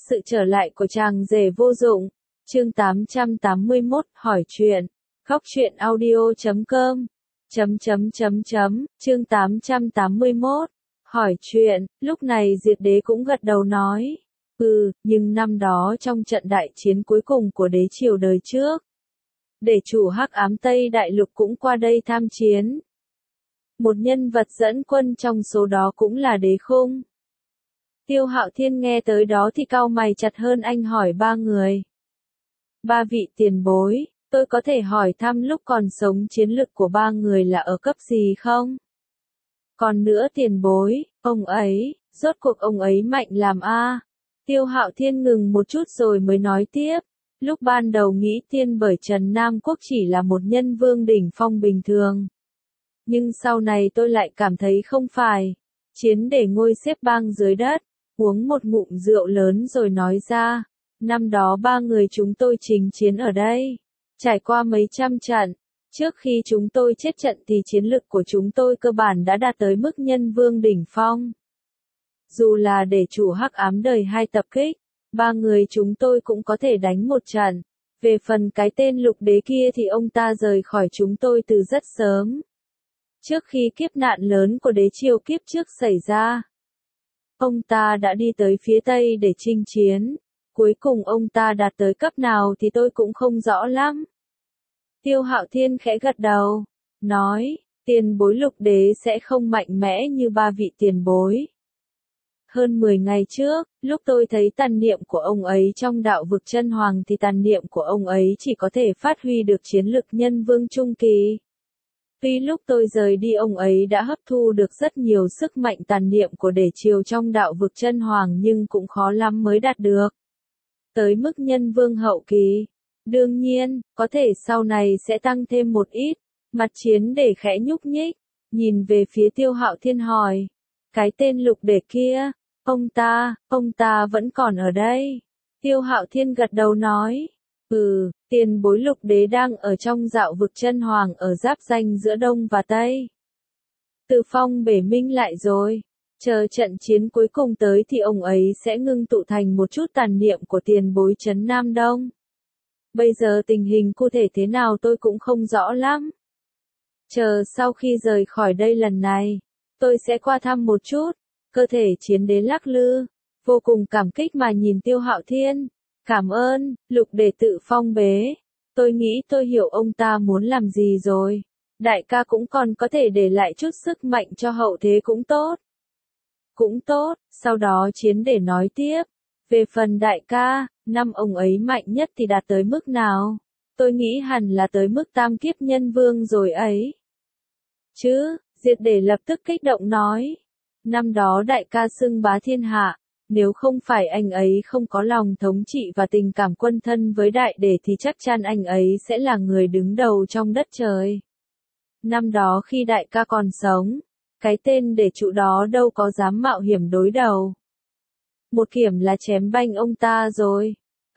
sự trở lại của chàng rể vô dụng. Chương 881, hỏi chuyện. Khóc chuyện audio.com. Chương 881, hỏi chuyện. Lúc này Diệt Đế cũng gật đầu nói. Nhưng năm đó trong trận đại chiến cuối cùng của đế triều đời trước, Đế chủ Hắc Ám Tây Đại Lục cũng qua đây tham chiến. Một nhân vật dẫn quân trong số đó cũng là Đế Khung. Tiêu Hạo Thiên nghe tới đó thì cau mày chặt hơn, anh hỏi ba người. Ba vị tiền bối, tôi có thể hỏi thăm lúc còn sống chiến lực của ba người là ở cấp gì không? Còn nữa tiền bối, ông ấy, rốt cuộc ông ấy mạnh làm a? Tiêu Hạo Thiên ngừng một chút rồi mới nói tiếp. Lúc ban đầu nghĩ tiên bởi Trần Nam Quốc chỉ là một nhân vương đỉnh phong bình thường. Nhưng sau này tôi lại cảm thấy không phải. Chiến để ngôi xếp bang dưới đất, uống một ngụm rượu lớn rồi nói ra. Năm đó ba người chúng tôi chinh chiến ở đây. Trải qua mấy trăm trận. Trước khi chúng tôi chết trận thì chiến lực của chúng tôi cơ bản đã đạt tới mức nhân vương đỉnh phong. Dù là để chủ Hắc Ám đời 2 tập kích, ba người chúng tôi cũng có thể đánh một trận. Về phần cái tên Lục Đế kia thì ông ta rời khỏi chúng tôi từ rất sớm. Trước khi kiếp nạn lớn của đế triều kiếp trước xảy ra, ông ta đã đi tới phía Tây để chinh chiến. Cuối cùng ông ta đạt tới cấp nào thì tôi cũng không rõ lắm. Tiêu Hạo Thiên khẽ gật đầu, nói, tiền bối Lục Đế sẽ không mạnh mẽ như ba vị tiền bối. Hơn 10 ngày trước, lúc tôi thấy tàn niệm của ông ấy trong đạo vực chân hoàng thì tàn niệm của ông ấy chỉ có thể phát huy được chiến lực nhân vương trung kỳ. Tuy lúc tôi rời đi ông ấy đã hấp thu được rất nhiều sức mạnh tàn niệm của đế triều trong đạo vực chân hoàng nhưng cũng khó lắm mới đạt được tới mức nhân vương hậu kỳ. Đương nhiên, có thể sau này sẽ tăng thêm một ít. Mặt chiến để khẽ nhúc nhích, nhìn về phía Tiêu Hạo Thiên hỏi. Cái tên Lục Đế kia, ông ta vẫn còn ở đây. Tiêu Hạo Thiên gật đầu nói. Tiền bối Lục Đế đang ở trong dạo vực chân hoàng ở giáp ranh giữa Đông và Tây. Từ phong bể minh lại rồi. Chờ trận chiến cuối cùng tới thì ông ấy sẽ ngưng tụ thành một chút tàn niệm của tiền bối trấn Nam Đông. Bây giờ tình hình cụ thể thế nào tôi cũng không rõ lắm. Chờ sau khi rời khỏi đây lần này, tôi sẽ qua thăm một chút. Cơ thể chiến đế lắc lư, vô cùng cảm kích mà nhìn Tiêu Hạo Thiên. Cảm ơn, Lục Đế tự phong bế. Tôi nghĩ tôi hiểu ông ta muốn làm gì rồi. Đại ca cũng còn có thể để lại chút sức mạnh cho hậu thế cũng tốt. Cũng tốt, sau đó chiến để nói tiếp. Về phần đại ca, năm ông ấy mạnh nhất thì đạt tới mức nào? Tôi nghĩ hẳn là tới mức tam kiếp nhân vương rồi ấy. Chứ, Diệt Đế lập tức kích động nói. Năm đó đại ca xưng bá thiên hạ, nếu không phải anh ấy không có lòng thống trị và tình cảm quân thân với đại đế thì chắc chắn anh ấy sẽ là người đứng đầu trong đất trời. Năm đó khi đại ca còn sống, cái tên đế trụ đó đâu có dám mạo hiểm đối đầu. Một kiểm là chém banh ông ta rồi.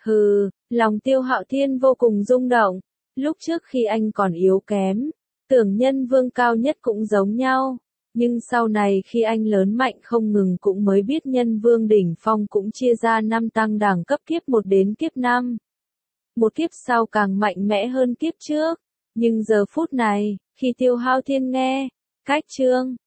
Lòng Tiêu Hạo Thiên vô cùng rung động. Lúc trước khi anh còn yếu kém, tưởng nhân vương cao nhất cũng giống nhau. Nhưng sau này khi anh lớn mạnh không ngừng cũng mới biết nhân vương đỉnh phong cũng chia ra 5 tăng đẳng cấp kiếp 1 đến kiếp 5. Một kiếp sau càng mạnh mẽ hơn kiếp trước. Nhưng giờ phút này, khi Tiêu Hạo Thiên nghe, cách chương